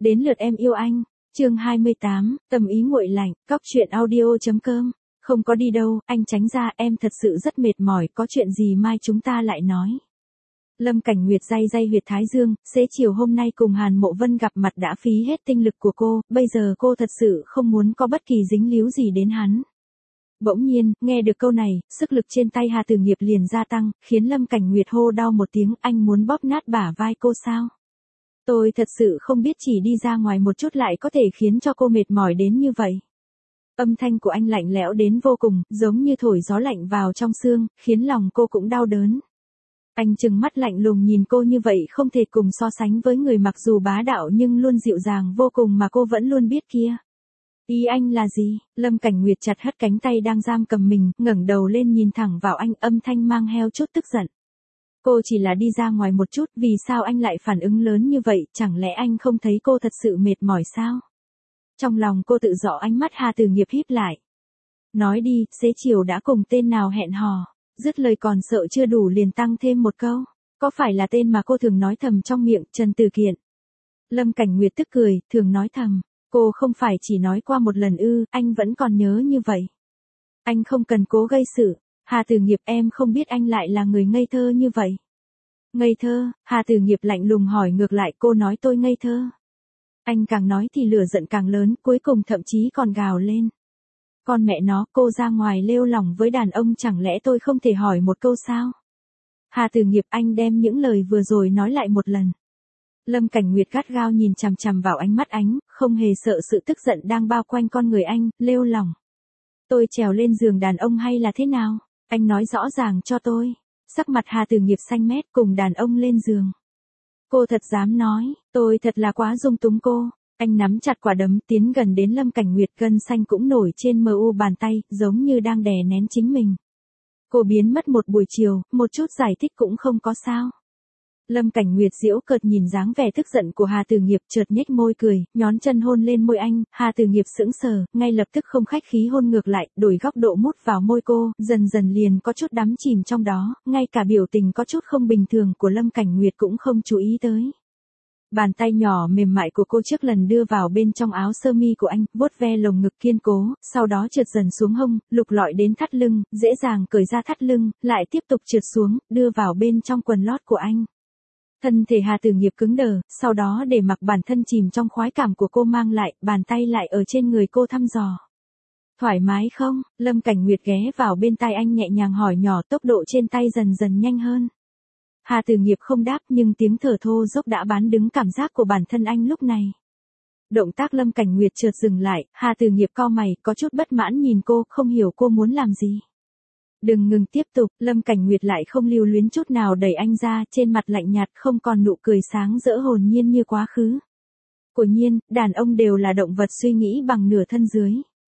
Đến lượt em yêu anh. Chương 28, tâm ý nguội lạnh, cóc truyện audio.com. Không có đi đâu, anh tránh ra, em thật sự rất mệt mỏi, có chuyện gì mai chúng ta lại nói. Lâm Cảnh Nguyệt day day huyệt thái dương, xế chiều hôm nay cùng Hàn Mộ Vân gặp mặt đã phí hết tinh lực của cô, bây giờ cô thật sự không muốn có bất kỳ dính líu gì đến hắn. Bỗng nhiên, nghe được câu này, sức lực trên tay Hà Tử Nghiệp liền gia tăng, khiến Lâm Cảnh Nguyệt hô đau một tiếng, anh muốn bóp nát bả vai cô sao? Tôi thật sự không biết chỉ đi ra ngoài một chút lại có thể khiến cho cô mệt mỏi đến như vậy. Âm thanh của anh lạnh lẽo đến vô cùng, giống như thổi gió lạnh vào trong xương, khiến lòng cô cũng đau đớn. Anh trừng mắt lạnh lùng nhìn cô như vậy không thể cùng so sánh với người mặc dù bá đạo nhưng luôn dịu dàng vô cùng mà cô vẫn luôn biết kia. Ý anh là gì? Lâm Cảnh Nguyệt chặt hất cánh tay đang giam cầm mình, ngẩng đầu lên nhìn thẳng vào anh, âm thanh mang theo chút tức giận. Cô chỉ là đi ra ngoài một chút, vì sao anh lại phản ứng lớn như vậy, chẳng lẽ anh không thấy cô thật sự mệt mỏi sao? Trong lòng cô tự rõ, ánh mắt Hà Tử Nghiệp híp lại. Nói đi, xế chiều đã cùng tên nào hẹn hò? Dứt lời còn sợ chưa đủ liền tăng thêm một câu. Có phải là tên mà cô thường nói thầm trong miệng, Trần Tử Kiện? Lâm Cảnh Nguyệt tức cười, thường nói thầm. Cô không phải chỉ nói qua một lần ư, anh vẫn còn nhớ như vậy. Anh không cần cố gây sự. Hà Tử Nghiệp, em không biết anh lại là người ngây thơ như vậy. Ngây thơ? Hà Tử Nghiệp lạnh lùng hỏi ngược lại, cô nói tôi ngây thơ. Anh càng nói thì lửa giận càng lớn, cuối cùng thậm chí còn gào lên. Con mẹ nó, cô ra ngoài lêu lỏng với đàn ông chẳng lẽ tôi không thể hỏi một câu sao? Hà Tử Nghiệp, anh đem những lời vừa rồi nói lại một lần. Lâm Cảnh Nguyệt gắt gao nhìn chằm chằm vào ánh mắt anh, không hề sợ sự tức giận đang bao quanh con người anh, lêu lỏng. Tôi trèo lên giường đàn ông hay là thế nào? Anh nói rõ ràng cho tôi. Sắc mặt Hà Tử Nghiệp xanh mét, cùng đàn ông lên giường. Cô thật dám nói, tôi thật là quá dung túng cô. Anh nắm chặt quả đấm tiến gần đến Lâm Cảnh Nguyệt, gân xanh cũng nổi trên mu bàn tay, giống như đang đè nén chính mình. Cô biến mất một buổi chiều, một chút giải thích cũng không có sao. Lâm Cảnh Nguyệt giễu cợt nhìn dáng vẻ tức giận của Hà Tử Nghiệp, chợt nhếch môi cười, nhón chân hôn lên môi anh. Hà Tử Nghiệp sững sờ, ngay lập tức không khách khí hôn ngược lại, đổi góc độ mút vào môi cô, dần dần liền có chút đắm chìm trong đó, ngay cả biểu tình có chút không bình thường của Lâm Cảnh Nguyệt cũng không chú ý tới. Bàn tay nhỏ mềm mại của cô trước lần đưa vào bên trong áo sơ mi của anh, vuốt ve lồng ngực kiên cố, sau đó trượt dần xuống hông, lục lọi đến thắt lưng, dễ dàng cởi ra thắt lưng, lại tiếp tục trượt xuống, đưa vào bên trong quần lót của anh. Thân thể Hà Tử Nghiệp cứng đờ, sau đó để mặc bản thân chìm trong khoái cảm của cô mang lại, bàn tay lại ở trên người cô thăm dò. Thoải mái không? Lâm Cảnh Nguyệt ghé vào bên tai anh nhẹ nhàng hỏi nhỏ, tốc độ trên tay dần dần nhanh hơn. Hà Tử Nghiệp không đáp nhưng tiếng thở thô dốc đã bán đứng cảm giác của bản thân anh lúc này. Động tác Lâm Cảnh Nguyệt chợt dừng lại, Hà Tử Nghiệp cau mày, có chút bất mãn nhìn cô, không hiểu cô muốn làm gì. Đừng ngừng tiếp tục, Lâm Cảnh Nguyệt lại không lưu luyến chút nào đẩy anh ra, trên mặt lạnh nhạt không còn nụ cười sáng rỡ hồn nhiên như quá khứ. Quả nhiên, đàn ông đều là động vật suy nghĩ bằng nửa thân dưới.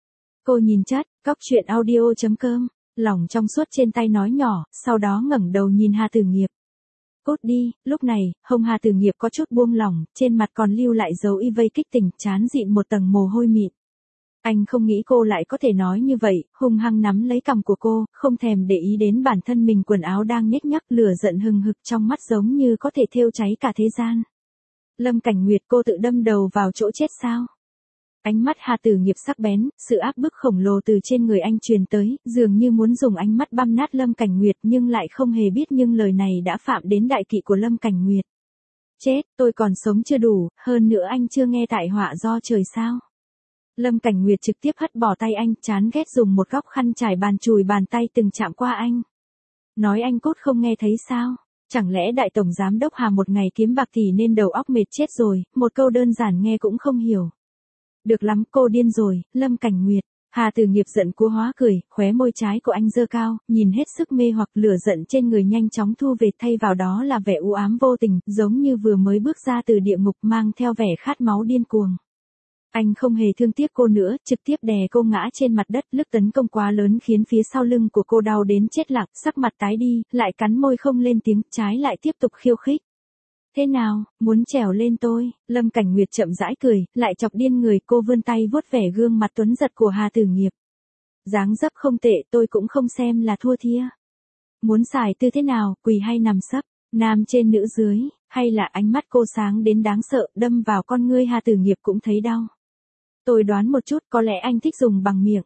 Cô nhìn chat, cóc truyện audio.com, lòng trong suốt trên tay nói nhỏ, sau đó ngẩng đầu nhìn Hà Tử Nghiệp. Cút đi, lúc này, hông Hà Tử Nghiệp có chút buông lỏng, trên mặt còn lưu lại dấu y vây kích tình, trán dịn một tầng mồ hôi mịn. Anh không nghĩ cô lại có thể nói như vậy, hung hăng nắm lấy cằm của cô, không thèm để ý đến bản thân mình quần áo đang nhếch nhác, lửa giận hừng hực trong mắt giống như có thể thiêu cháy cả thế gian. Lâm Cảnh Nguyệt, cô tự đâm đầu vào chỗ chết sao? Ánh mắt Hà Tử Nghiệp sắc bén, sự áp bức khổng lồ từ trên người anh truyền tới, dường như muốn dùng ánh mắt băm nát Lâm Cảnh Nguyệt nhưng lại không hề biết nhưng lời này đã phạm đến đại kỵ của Lâm Cảnh Nguyệt. Chết, tôi còn sống chưa đủ, hơn nữa anh chưa nghe tại họa do trời sao? Lâm Cảnh Nguyệt trực tiếp hất bỏ tay anh, chán ghét dùng một góc khăn trải bàn chùi bàn tay từng chạm qua anh. Nói anh cốt không nghe thấy sao? Chẳng lẽ đại tổng giám đốc Hà một ngày kiếm bạc thì nên đầu óc mệt chết rồi, một câu đơn giản nghe cũng không hiểu. Được lắm, cô điên rồi, Lâm Cảnh Nguyệt. Hà Tử Nghiệp giận cú hóa cười, khóe môi trái của anh giơ cao, nhìn hết sức mê hoặc, lửa giận trên người nhanh chóng thu về, thay vào đó là vẻ u ám vô tình, giống như vừa mới bước ra từ địa ngục, mang theo vẻ khát máu điên cuồng. Anh không hề thương tiếc cô nữa, trực tiếp đè cô ngã trên mặt đất, lực tấn công quá lớn khiến phía sau lưng của cô đau đến chết lặng, sắc mặt tái đi, lại cắn môi không lên tiếng, trái lại tiếp tục khiêu khích. Thế nào, muốn trèo lên tôi? Lâm Cảnh Nguyệt chậm rãi cười, lại chọc điên người, cô vươn tay vuốt vẻ gương mặt tuấn giật của Hà Tử Nghiệp. Dáng dấp không tệ, tôi cũng không xem là thua thia. Muốn xài tư thế nào, quỳ hay nằm sấp, nam trên nữ dưới? Hay là ánh mắt cô sáng đến đáng sợ, đâm vào con ngươi Hà Tử Nghiệp cũng thấy đau. Tôi đoán một chút, có lẽ anh thích dùng bằng miệng.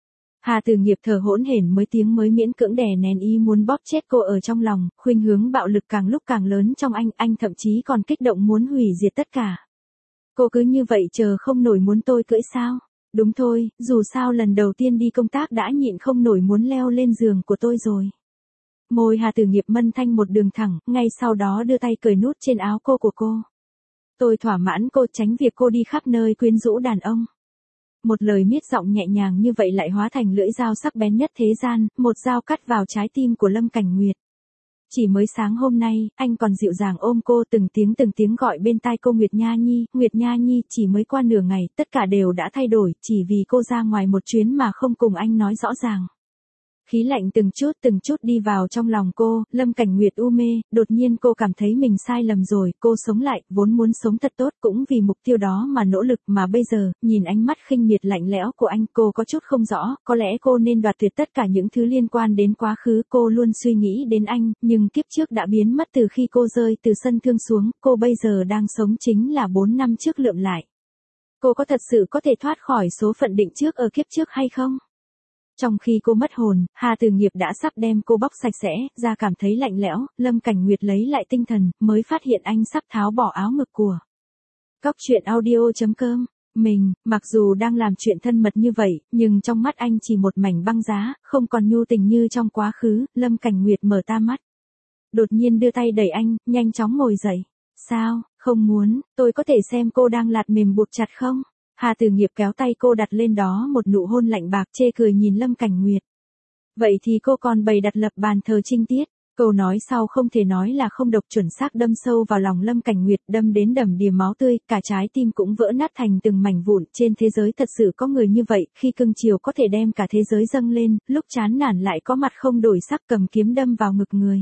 Hà Tử Nghiệp thở hỗn hển mấy tiếng mới miễn cưỡng đè nén ý muốn bóp chết cô ở trong lòng, khuynh hướng bạo lực càng lúc càng lớn trong anh thậm chí còn kích động muốn hủy diệt tất cả. Cô cứ như vậy chờ không nổi muốn tôi cưỡi sao? Đúng thôi, dù sao lần đầu tiên đi công tác đã nhịn không nổi muốn leo lên giường của tôi rồi. Môi Hà Tử Nghiệp mân thanh một đường thẳng, ngay sau đó đưa tay cởi nút trên áo cô của cô. Tôi thỏa mãn cô, tránh việc cô đi khắp nơi quyến rũ đàn ông. Một lời miết giọng nhẹ nhàng như vậy lại hóa thành lưỡi dao sắc bén nhất thế gian, một dao cắt vào trái tim của Lâm Cảnh Nguyệt. Chỉ mới sáng hôm nay, anh còn dịu dàng ôm cô từng tiếng gọi bên tai cô Nguyệt Nha Nhi, chỉ mới qua nửa ngày, tất cả đều đã thay đổi, chỉ vì cô ra ngoài một chuyến mà không cùng anh nói rõ ràng. Khí lạnh từng chút đi vào trong lòng cô, Lâm Cảnh Nguyệt u mê, đột nhiên cô cảm thấy mình sai lầm rồi, cô sống lại, vốn muốn sống thật tốt cũng vì mục tiêu đó mà nỗ lực mà bây giờ, nhìn ánh mắt khinh miệt lạnh lẽo của anh, cô có chút không rõ, có lẽ cô nên đoạt tuyệt tất cả những thứ liên quan đến quá khứ, cô luôn suy nghĩ đến anh, nhưng kiếp trước đã biến mất từ khi cô rơi từ sân thương xuống, cô bây giờ đang sống chính là 4 năm trước lượm lại. Cô có thật sự có thể thoát khỏi số phận định trước ở kiếp trước hay không? Trong khi cô mất hồn, Hà Tử Nghiệp đã sắp đem cô bóc sạch sẽ, ra cảm thấy lạnh lẽo, Lâm Cảnh Nguyệt lấy lại tinh thần, mới phát hiện anh sắp tháo bỏ áo ngực của. Cóc truyện audio.com. Mình, mặc dù đang làm chuyện thân mật như vậy, nhưng trong mắt anh chỉ một mảnh băng giá, không còn nhu tình như trong quá khứ, Lâm Cảnh Nguyệt mở to mắt. Đột nhiên đưa tay đẩy anh, nhanh chóng ngồi dậy. Sao, không muốn, tôi có thể xem cô đang lạt mềm buộc chặt không? Hà Tử Nghiệp kéo tay cô đặt lên đó một nụ hôn lạnh bạc chê cười nhìn Lâm Cảnh Nguyệt. Vậy thì cô còn bày đặt lập bàn thờ trinh tiết. Câu nói sau không thể nói là không độc, chuẩn xác đâm sâu vào lòng Lâm Cảnh Nguyệt, đâm đến đầm đìa máu tươi, cả trái tim cũng vỡ nát thành từng mảnh vụn. Trên thế giới thật sự có người như vậy, khi cưng chiều có thể đem cả thế giới dâng lên, lúc chán nản lại có mặt không đổi sắc cầm kiếm đâm vào ngực người.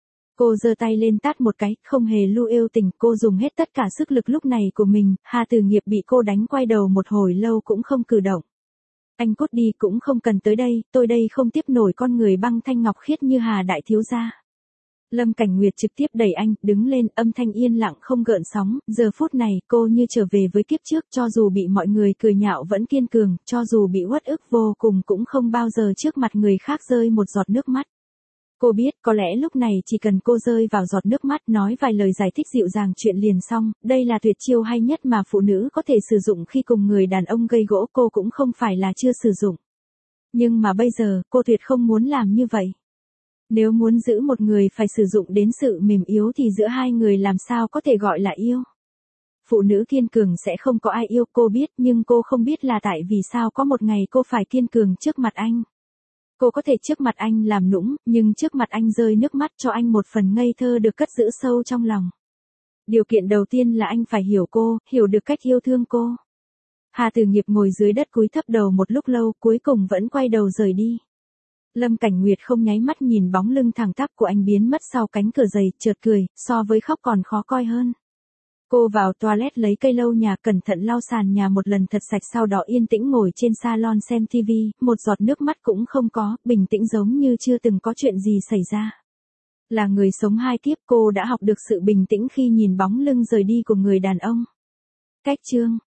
Cô giơ tay lên tát một cái, không hề lưu yêu tình, cô dùng hết tất cả sức lực lúc này của mình, Hà Tử Nghiệp bị cô đánh quay đầu một hồi lâu cũng không cử động. Anh cút đi, cũng không cần tới đây, tôi đây không tiếp nổi con người băng thanh ngọc khiết như Hà đại thiếu gia. Lâm Cảnh Nguyệt trực tiếp đẩy anh, đứng lên, âm thanh yên lặng không gợn sóng, giờ phút này cô như trở về với kiếp trước, cho dù bị mọi người cười nhạo vẫn kiên cường, cho dù bị uất ức vô cùng cũng không bao giờ trước mặt người khác rơi một giọt nước mắt. Cô biết có lẽ lúc này chỉ cần cô rơi vào giọt nước mắt nói vài lời giải thích dịu dàng chuyện liền xong, đây là tuyệt chiêu hay nhất mà phụ nữ có thể sử dụng khi cùng người đàn ông gây gỗ, cô cũng không phải là chưa sử dụng. Nhưng mà bây giờ, cô tuyệt không muốn làm như vậy. Nếu muốn giữ một người phải sử dụng đến sự mềm yếu thì giữa hai người làm sao có thể gọi là yêu. Phụ nữ kiên cường sẽ không có ai yêu, cô biết, nhưng cô không biết là tại vì sao có một ngày cô phải kiên cường trước mặt anh. Cô có thể trước mặt anh làm nũng, nhưng trước mặt anh rơi nước mắt cho anh một phần ngây thơ được cất giữ sâu trong lòng. Điều kiện đầu tiên là anh phải hiểu cô, hiểu được cách yêu thương cô. Hà Tử Nghiệp ngồi dưới đất cúi thấp đầu một lúc lâu, cuối cùng vẫn quay đầu rời đi. Lâm Cảnh Nguyệt không nháy mắt nhìn bóng lưng thẳng tắp của anh biến mất sau cánh cửa dày, chợt cười, so với khóc còn khó coi hơn. Cô vào toilet lấy cây lau nhà, cẩn thận lau sàn nhà một lần thật sạch, sau đó yên tĩnh ngồi trên salon xem TV, một giọt nước mắt cũng không có, bình tĩnh giống như chưa từng có chuyện gì xảy ra. Là người sống hai kiếp, cô đã học được sự bình tĩnh khi nhìn bóng lưng rời đi của người đàn ông. Cách chương